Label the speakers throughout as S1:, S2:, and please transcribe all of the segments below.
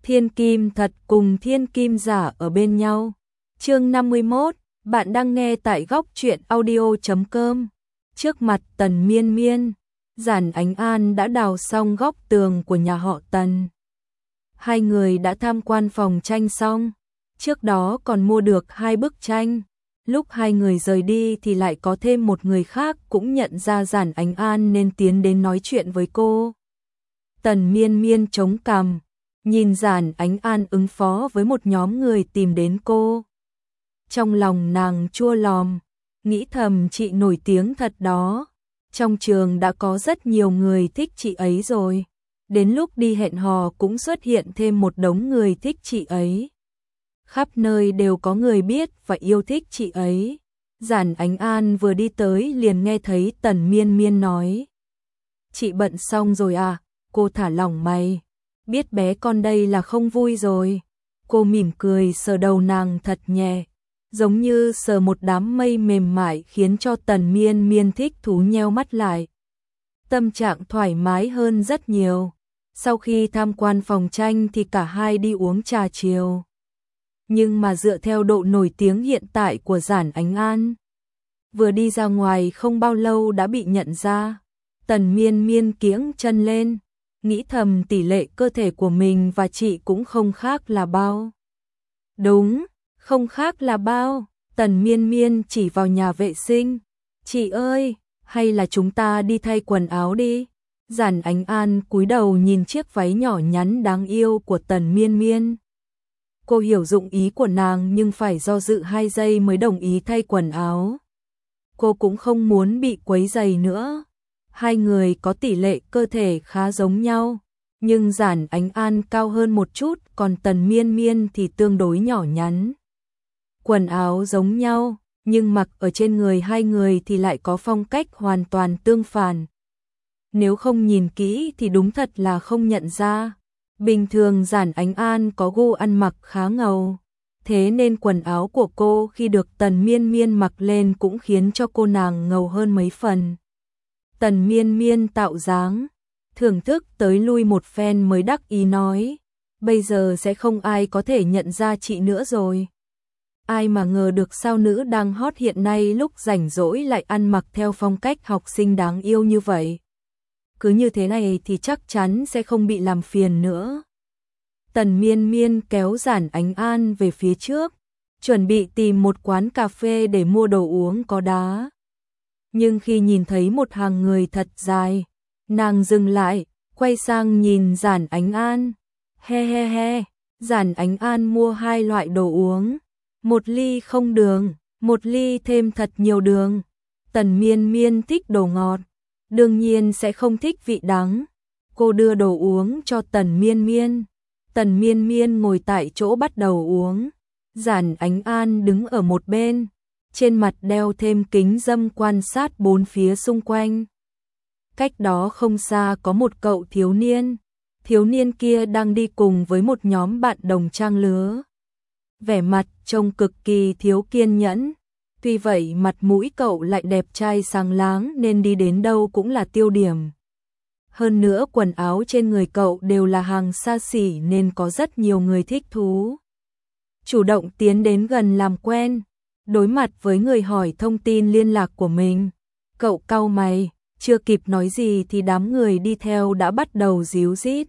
S1: Thiên kim thật cùng thiên kim giả ở bên nhau. Chương 51, bạn đang nghe tại góc truyện audio.com. Trước mặt Tần Miên Miên, Giản Ánh An đã đào xong góc tường của nhà họ Tần. Hai người đã tham quan phòng tranh xong, trước đó còn mua được 2 bức tranh. Lúc hai người rời đi thì lại có thêm một người khác cũng nhận ra Giản Ánh An nên tiến đến nói chuyện với cô. Tần Miên Miên chống cằm, nhìn Giản Ánh An ứng phó với một nhóm người tìm đến cô. Trong lòng nàng chua lòm, nghĩ thầm chị nổi tiếng thật đó. Trong trường đã có rất nhiều người thích chị ấy rồi. Đến lúc đi hẹn hò cũng xuất hiện thêm một đống người thích chị ấy. Khắp nơi đều có người biết và yêu thích chị ấy. Giản Ánh An vừa đi tới liền nghe thấy Tần Miên Miên nói. Chị bận xong rồi à? Cô thả lỏng mày. Biết bé con đây là không vui rồi. Cô mỉm cười sờ đầu nàng thật nhẹ, giống như sờ một đám mây mềm mại khiến cho Tần Miên Miên thích thú nheo mắt lại. Tâm trạng thoải mái hơn rất nhiều. Sau khi tham quan phòng tranh thì cả hai đi uống trà chiều. Nhưng mà dựa theo độ nổi tiếng hiện tại của Giản Ánh An, vừa đi ra ngoài không bao lâu đã bị nhận ra. Tần Miên Miên kiễng chân lên, nghĩ thầm tỷ lệ cơ thể của mình và chị cũng không khác là bao. Đúng, không khác là bao. Tần Miên Miên chỉ vào nhà vệ sinh. Chị ơi, hay là chúng ta đi thay quần áo đi. Giản Ánh An cúi đầu nhìn chiếc váy nhỏ nhắn đáng yêu của Tần Miên Miên. Cô hiểu dụng ý của nàng nhưng phải do dự 2 giây mới đồng ý thay quần áo. Cô cũng không muốn bị quấy rầy nữa. Hai người có tỷ lệ cơ thể khá giống nhau, nhưng Giản Ánh An cao hơn một chút, còn Tần Miên Miên thì tương đối nhỏ nhắn. Quần áo giống nhau, nhưng mặc ở trên người hai người thì lại có phong cách hoàn toàn tương phản. Nếu không nhìn kỹ thì đúng thật là không nhận ra. Bình thường Giản Ánh An có gu ăn mặc khá ngầu, thế nên quần áo của cô khi được Tần Miên Miên mặc lên cũng khiến cho cô nàng ngầu hơn mấy phần. Tần Miên Miên tạo dáng, thưởng thức tới lui một phen mới đắc ý nói, bây giờ sẽ không ai có thể nhận ra chị nữa rồi. Ai mà ngờ được sao nữ đang hot hiện nay lúc rảnh rỗi lại ăn mặc theo phong cách học sinh đáng yêu như vậy. Cứ như thế này thì chắc chắn sẽ không bị làm phiền nữa. Tần Miên Miên kéo Giản Ánh An về phía trước, chuẩn bị tìm một quán cà phê để mua đồ uống có đá. Nhưng khi nhìn thấy một hàng người thật dài, nàng dừng lại, quay sang nhìn Giản Ánh An. He he he, Giản Ánh An mua 2 loại đồ uống, 1 ly không đường, 1 ly thêm thật nhiều đường. Tần Miên Miên thích đồ ngọt, đương nhiên sẽ không thích vị đắng. Cô đưa đồ uống cho Tần Miên Miên. Tần Miên Miên ngồi tại chỗ bắt đầu uống. Giản Ánh An đứng ở một bên, trên mặt đeo thêm kính râm quan sát bốn phía xung quanh. Cách đó không xa có một cậu thiếu niên. Thiếu niên kia đang đi cùng với một nhóm bạn đồng trang lứa. Vẻ mặt trông cực kỳ thiếu kiên nhẫn. Tuy vậy mặt mũi cậu lại đẹp trai sáng láng nên đi đến đâu cũng là tiêu điểm. Hơn nữa quần áo trên người cậu đều là hàng xa xỉ nên có rất nhiều người thích thú. Chủ động tiến đến gần làm quen, đối mặt với người hỏi thông tin liên lạc của mình. Cậu cau mày, chưa kịp nói gì thì đám người đi theo đã bắt đầu díu dít.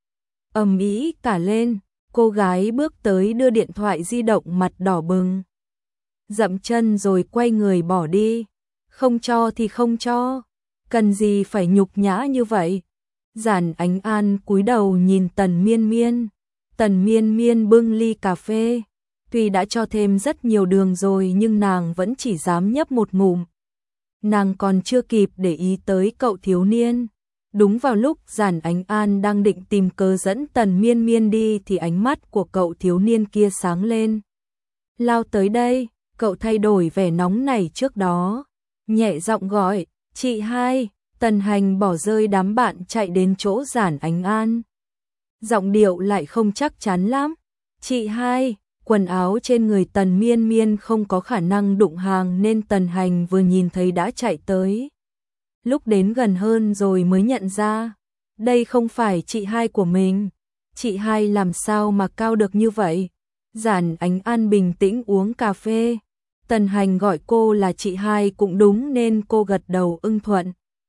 S1: Ầm ĩ cả lên, cô gái bước tới đưa điện thoại di động mặt đỏ bừng. Dậm chân rồi quay người bỏ đi. Không cho thì không cho, cần gì phải nhục nhã như vậy. Giản Ánh An cúi đầu nhìn Tần Miên Miên. Tần Miên Miên bưng ly cà phê. Tuy đã cho thêm rất nhiều đường rồi nhưng nàng vẫn chỉ dám nhấp một ngụm. Nàng còn chưa kịp để ý tới cậu thiếu niên. Đúng vào lúc Giản Ánh An đang định tìm cớ dẫn Tần Miên Miên đi thì ánh mắt của cậu thiếu niên kia sáng lên. Lao tới đây, cậu thay đổi vẻ nóng nảy trước đó. Nhẹ giọng gọi, chị hai. Tần Hành bỏ rơi đám bạn chạy đến chỗ Giản Ánh An. Giọng điệu lại không chắc chắn lắm. Chị hai, quần áo trên người Tần Miên Miên không có khả năng đụng hàng nên Tần Hành vừa nhìn thấy đã chạy tới. Lúc đến gần hơn rồi mới nhận ra, đây không phải chị hai của mình. chị hai làm sao mà cao được như vậy? Giản Ánh An bình tĩnh uống cà phê. Tần Hành gọi cô là chị hai cũng đúng nên cô gật đầu ưng thuận.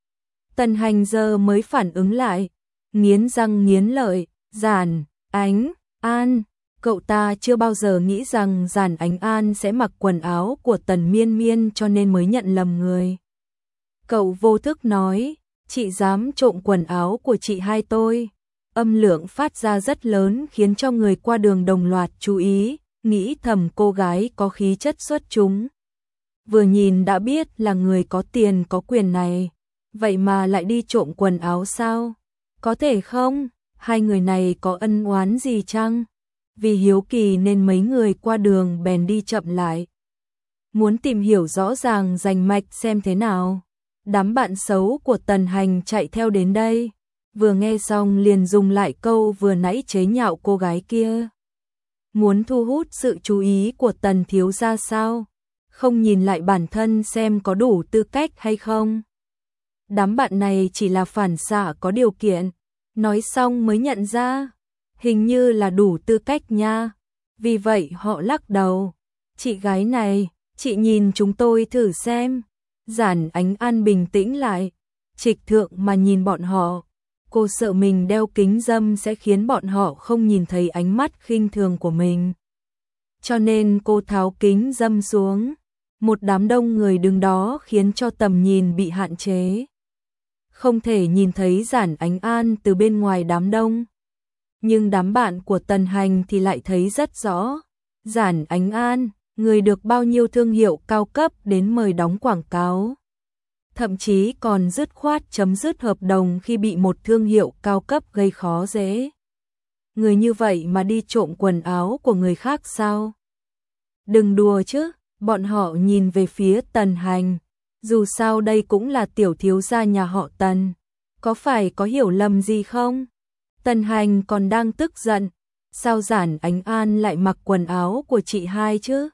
S1: Tần Hành giờ mới phản ứng lại, nghiến răng nghiến lợi, Giản Ánh An, cậu ta chưa bao giờ nghĩ rằng Giản Ánh An sẽ mặc quần áo của Tần Miên Miên cho nên mới nhận lầm người. Cậu vô thức nói, chị dám trộm quần áo của chị hai tôi. Âm lượng phát ra rất lớn khiến cho người qua đường đồng loạt chú ý, nghĩ thầm cô gái có khí chất xuất chúng. Vừa nhìn đã biết là người có tiền có quyền này, vậy mà lại đi trộm quần áo sao? Có thể không? Hai người này có ân oán gì chăng? Vì hiếu kỳ nên mấy người qua đường bèn đi chậm lại. Muốn tìm hiểu rõ ràng rành mạch xem thế nào. Đám bạn xấu của Tần Hành chạy theo đến đây. Vừa nghe xong liền dùng lại câu vừa nãy chế nhạo cô gái kia. Muốn thu hút sự chú ý của Tần thiếu gia sao? Không nhìn lại bản thân xem có đủ tư cách hay không? Đám bạn này chỉ là phản xạ có điều kiện. Nói xong mới nhận ra, hình như là đủ tư cách nha. Vì vậy họ lắc đầu. Chị gái này, chị nhìn chúng tôi thử xem. Giản Ánh An bình tĩnh lại, trịch thượng mà nhìn bọn họ. Cô sợ mình đeo kính râm sẽ khiến bọn họ không nhìn thấy ánh mắt khinh thường của mình. Cho nên cô tháo kính râm xuống. Một đám đông người đứng đó khiến cho tầm nhìn bị hạn chế. Không thể nhìn thấy Giản Ánh An từ bên ngoài đám đông. Nhưng đám bạn của Tần Hành thì lại thấy rất rõ. Giản Ánh An, người được bao nhiêu thương hiệu cao cấp đến mời đóng quảng cáo. Thậm chí còn dứt khoát chấm dứt hợp đồng khi bị một thương hiệu cao cấp gây khó dễ. Người như vậy mà đi trộm quần áo của người khác sao? Đừng đùa chứ, bọn họ nhìn về phía Tần Hành. Dù sao đây cũng là tiểu thiếu gia nhà họ Tần. Có phải có hiểu lầm gì không? Tần Hành còn đang tức giận. Sao Giản Ánh An lại mặc quần áo của chị hai chứ?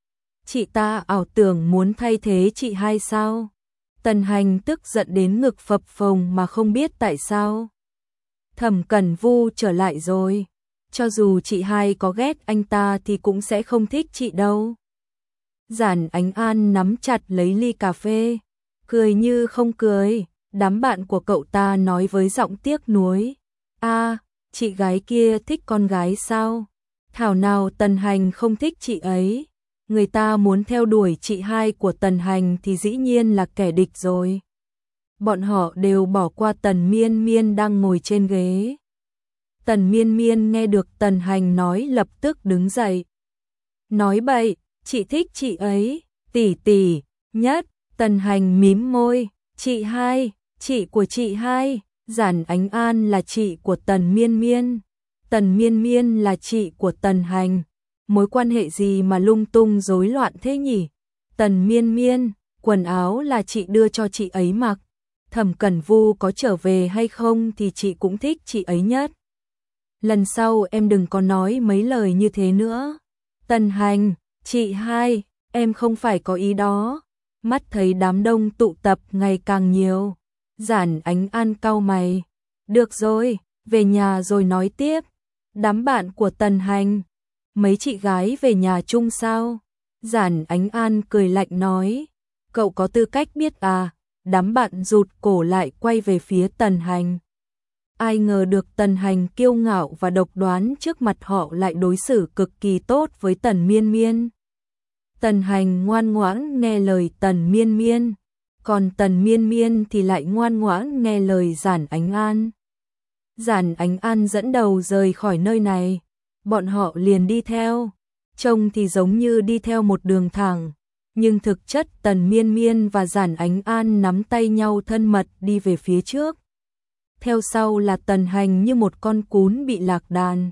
S1: Chị ta ảo tưởng muốn thay thế chị hai sao? Tần Hành tức giận đến ngực phập phồng mà không biết tại sao. Thẩm Cẩn Vu trở lại rồi. Cho dù chị hai có ghét anh ta thì cũng sẽ không thích chị đâu. Giản Ánh An nắm chặt lấy ly cà phê, cười như không cười. Đám bạn của cậu ta nói với giọng tiếc nuối. Chị gái kia thích con gái sao? Thảo nào Tần Hành không thích chị ấy. Người ta muốn theo đuổi chị hai của Tần Hành thì dĩ nhiên là kẻ địch rồi. Bọn họ đều bỏ qua Tần Miên Miên đang ngồi trên ghế. Tần Miên Miên nghe được Tần Hành nói lập tức đứng dậy. Nói bậy, chị thích chị ấy, tỷ tỷ nhất. Tần Hành mím môi, chị hai, chị của chị hai. Giản Ánh An là chị của Tần Miên Miên. Tần Miên Miên là chị của Tần Hành. Mối quan hệ gì mà lung tung rối loạn thế nhỉ? Tần Miên Miên, quần áo là chị đưa cho chị ấy mặc. Thẩm Cẩn Vu có trở về hay không thì chị cũng thích chị ấy nhất. Lần sau em đừng có nói mấy lời như thế nữa. Tần Hành, chị hai, em không phải có ý đó. Mắt thấy đám đông tụ tập ngày càng nhiều. Giản Ánh An cau mày. Được rồi, về nhà rồi nói tiếp. Đám bạn của Tần Hành. Mấy chị gái về nhà chung sao? Giản Ánh An cười lạnh nói. Cậu có tư cách biết à? Đám bạn rụt cổ lại quay về phía Tần Hành. Ai ngờ được Tần Hành kiêu ngạo và độc đoán trước mặt họ lại đối xử cực kỳ tốt với Tần Miên Miên. Tần Hành ngoan ngoãn nghe lời Tần Miên Miên, còn Tần Miên Miên thì lại ngoan ngoãn nghe lời Giản Ánh An. Giản Ánh An dẫn đầu rời khỏi nơi này, bọn họ liền đi theo, trông thì giống như đi theo một đường thẳng, nhưng thực chất Tần Miên Miên và Giản Ánh An nắm tay nhau thân mật đi về phía trước. Theo sau là Tần Hành như một con cún bị lạc đàn.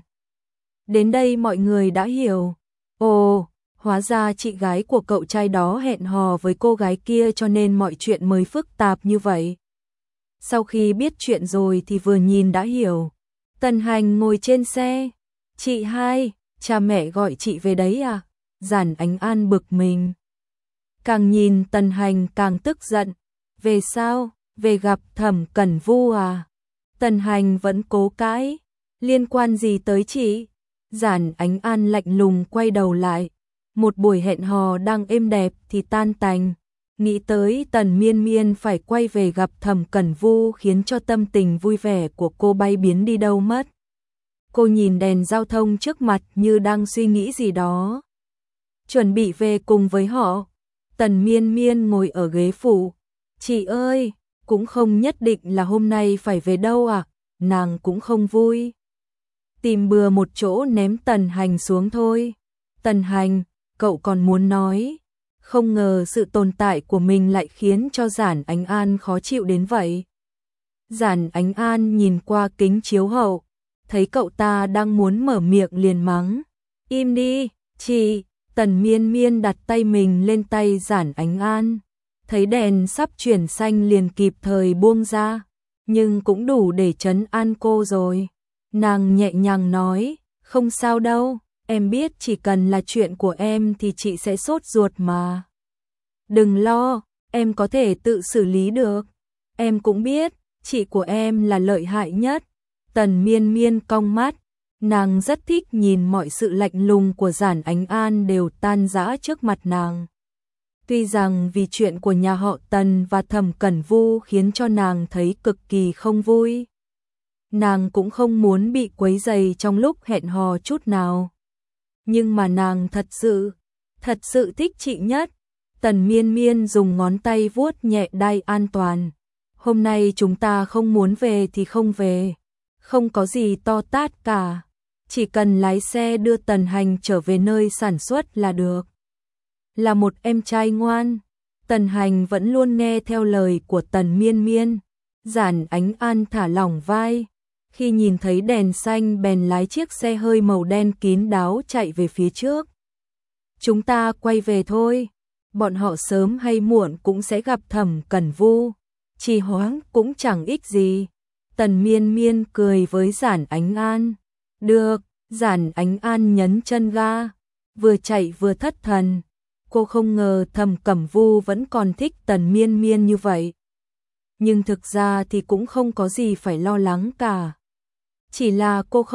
S1: Đến đây mọi người đã hiểu. Ồ, hóa ra chị gái của cậu trai đó hẹn hò với cô gái kia cho nên mọi chuyện mới phức tạp như vậy. Sau khi biết chuyện rồi thì vừa nhìn đã hiểu. Tần Hành ngồi trên xe. Chị hai, cha mẹ gọi chị về đấy à? Giản Ánh An bực mình. Càng nhìn Tần Hành càng tức giận. Về sao? Về gặp Thẩm Cẩn Vu à? Tần Hành vẫn cố cãi. Liên quan gì tới chị? Giản Ánh An lạnh lùng quay đầu lại. Một buổi hẹn hò đang êm đẹp thì tan tành. Nghĩ tới Tần Miên Miên phải quay về gặp Thẩm Cẩn Vu khiến cho tâm tình vui vẻ của cô bay biến đi đâu mất. Cô nhìn đèn giao thông trước mặt như đang suy nghĩ gì đó. Chuẩn bị về cùng với họ. Tần Miên Miên ngồi ở ghế phụ. Chị ơi, cũng không nhất định là hôm nay phải về đâu à, nàng cũng không vui. Tìm bừa một chỗ ném Tần Hành xuống thôi. Tần Hành, cậu còn muốn nói. Không ngờ sự tồn tại của mình lại khiến cho Giản Ánh An khó chịu đến vậy. Giản Ánh An nhìn qua kính chiếu hậu, thấy cậu ta đang muốn mở miệng liền mắng. Im đi, chị. Tần Miên Miên đặt tay mình lên tay Giản Ánh An. Thấy đèn sắp chuyển xanh liền kịp thời buông ra, nhưng cũng đủ để trấn an cô rồi. Nàng nhẹ nhàng nói, không sao đâu, em biết chỉ cần là chuyện của em thì chị sẽ sốt ruột mà. Đừng lo, em có thể tự xử lý được. Em cũng biết, chị của em là lợi hại nhất. Tần Miên Miên cong mắt, nàng rất thích nhìn mọi sự lạnh lùng của Giản Ánh An đều tan rã trước mặt nàng. Tuy rằng vì chuyện của nhà họ Tần và Thẩm Cẩn Vu khiến cho nàng thấy cực kỳ không vui. Nàng cũng không muốn bị quấy rầy trong lúc hẹn hò chút nào. Nhưng mà nàng thật sự thích chị nhất. Tần Miên Miên dùng ngón tay vuốt nhẹ đai an toàn. Hôm nay chúng ta không muốn về thì không về. Không có gì to tát cả. Chỉ cần lái xe đưa Tần Hành trở về nơi sản xuất là được. Là một em trai ngoan, Tần Hành vẫn luôn nghe theo lời của Tần Miên Miên. Giản Ánh An thả lỏng vai. Khi nhìn thấy đèn xanh bèn lái chiếc xe hơi màu đen kín đáo chạy về phía trước. Chúng ta quay về thôi. Bọn họ sớm hay muộn cũng sẽ gặp Thẩm Cẩn Vu. Trì hoãn cũng chẳng ích gì. Tần Miên Miên cười với Giản Ánh An. Được, Giản Ánh An nhấn chân ga. Vừa chạy vừa thất thần. Cô không ngờ Thẩm Cẩm Vu vẫn còn thích Tần Miên Miên như vậy. Nhưng thực ra thì cũng không có gì phải lo lắng cả. Chỉ là cô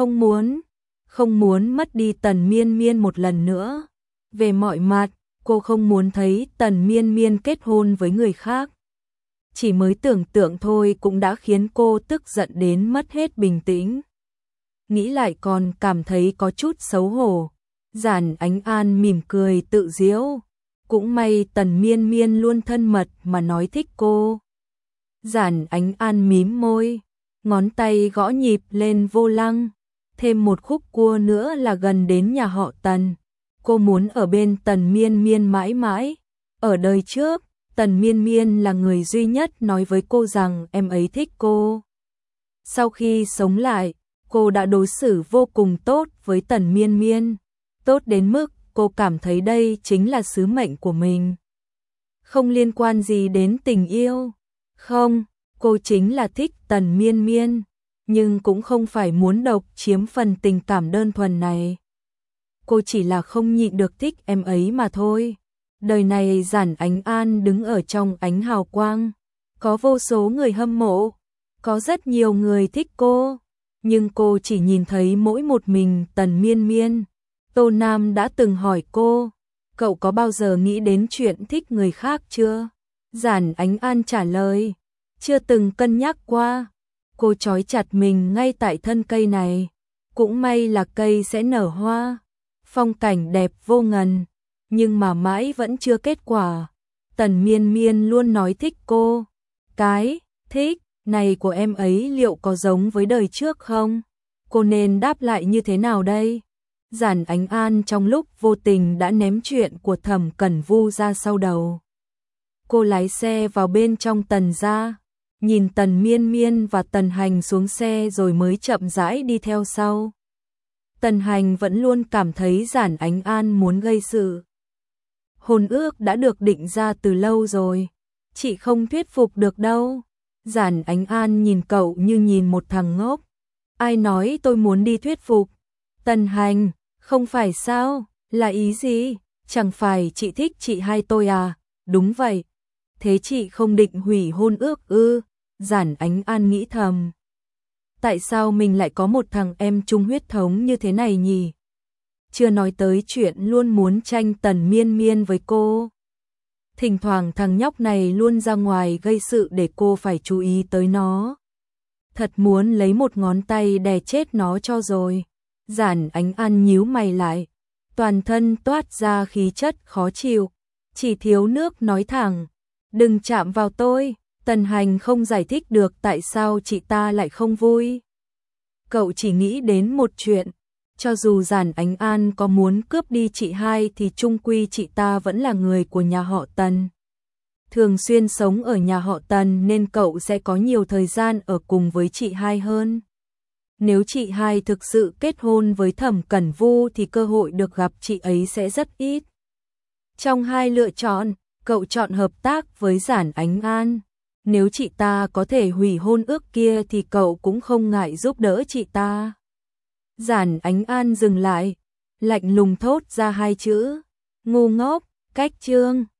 S1: không muốn mất đi Tần Miên Miên một lần nữa. Về mọi mặt, cô không muốn thấy Tần Miên Miên kết hôn với người khác. Chỉ mới tưởng tượng thôi cũng đã khiến cô tức giận đến mất hết bình tĩnh. Nghĩ lại còn cảm thấy có chút xấu hổ. Giản Ánh An mỉm cười tự giễu. Cũng may Tần Miên Miên luôn thân mật mà nói thích cô. Giản Ánh An mím môi, ngón tay gõ nhịp lên vô lăng. Thêm một khúc cua nữa là gần đến nhà họ Tần. Cô muốn ở bên Tần Miên Miên mãi mãi. Ở đời trước, Tần Miên Miên là người duy nhất nói với cô rằng em ấy thích cô. Sau khi sống lại, cô đã đối xử vô cùng tốt với Tần Miên Miên. Tốt đến mức cô cảm thấy đây chính là sứ mệnh của mình. Không liên quan gì đến tình yêu. Không, cô chính là thích Tần Miên Miên. Nhưng cũng không phải muốn độc chiếm phần tình cảm đơn thuần này. Cô chỉ là không nhịn được thích em ấy mà thôi. Đời này Giản Ánh An đứng ở trong ánh hào quang. Có vô số người hâm mộ. Có rất nhiều người thích cô. Nhưng cô chỉ nhìn thấy mỗi một mình Tần Miên Miên. Tô Nam đã từng hỏi cô, cậu có bao giờ nghĩ đến chuyện thích người khác chưa? Giản Ánh An trả lời, chưa từng cân nhắc qua. Cô trói chặt mình ngay tại thân cây này. Cũng may là cây sẽ nở hoa. Phong cảnh đẹp vô ngần. Nhưng mà mãi vẫn chưa kết quả. Tần Miên Miên luôn nói thích cô. Cái thích này của em ấy liệu có giống với đời trước không? Cô nên đáp lại như thế nào đây? Giản Ánh An trong lúc vô tình đã ném chuyện của Thẩm Cẩn Vu ra sau đầu. Cô lái xe vào bên trong Tần gia, nhìn Tần Miên Miên và Tần Hành xuống xe rồi mới chậm rãi đi theo sau. Tần Hành vẫn luôn cảm thấy Giản Ánh An muốn gây sự. Hôn ước đã được định ra từ lâu rồi, chị không thuyết phục được đâu. Giản Ánh An nhìn cậu như nhìn một thằng ngốc. Ai nói tôi muốn đi thuyết phục? Tần Hành, không phải sao? Là ý gì? Chẳng phải chị thích chị hai tôi à? Đúng vậy. Thế chị không định hủy hôn ước ư? Giản Ánh An nghĩ thầm. Tại sao mình lại có một thằng em chung huyết thống như thế này nhỉ? Chưa nói tới chuyện luôn muốn tranh Tần Miên Miên với cô. Thỉnh thoảng thằng nhóc này luôn ra ngoài gây sự để cô phải chú ý tới nó. Thật muốn lấy một ngón tay đè chết nó cho rồi. Giản Ánh An nhíu mày lại, toàn thân toát ra khí chất khó chịu, chỉ thiếu nước nói thẳng, đừng chạm vào tôi. Tần Hành không giải thích được tại sao chị ta lại không vui. Cậu chỉ nghĩ đến một chuyện, cho dù Giản Ánh An có muốn cướp đi chị hai thì chung quy chị ta vẫn là người của nhà họ Tần. Thường xuyên sống ở nhà họ Tần nên cậu sẽ có nhiều thời gian ở cùng với chị hai hơn. Nếu chị hai thực sự kết hôn với Thẩm Cẩn Vu thì cơ hội được gặp chị ấy sẽ rất ít. Trong hai lựa chọn, cậu chọn hợp tác với Giản Ánh An. Nếu chị ta có thể hủy hôn ước kia thì cậu cũng không ngại giúp đỡ chị ta. Giản Ánh An dừng lại, lạnh lùng thốt ra hai chữ, ngu ngốc. Cách chương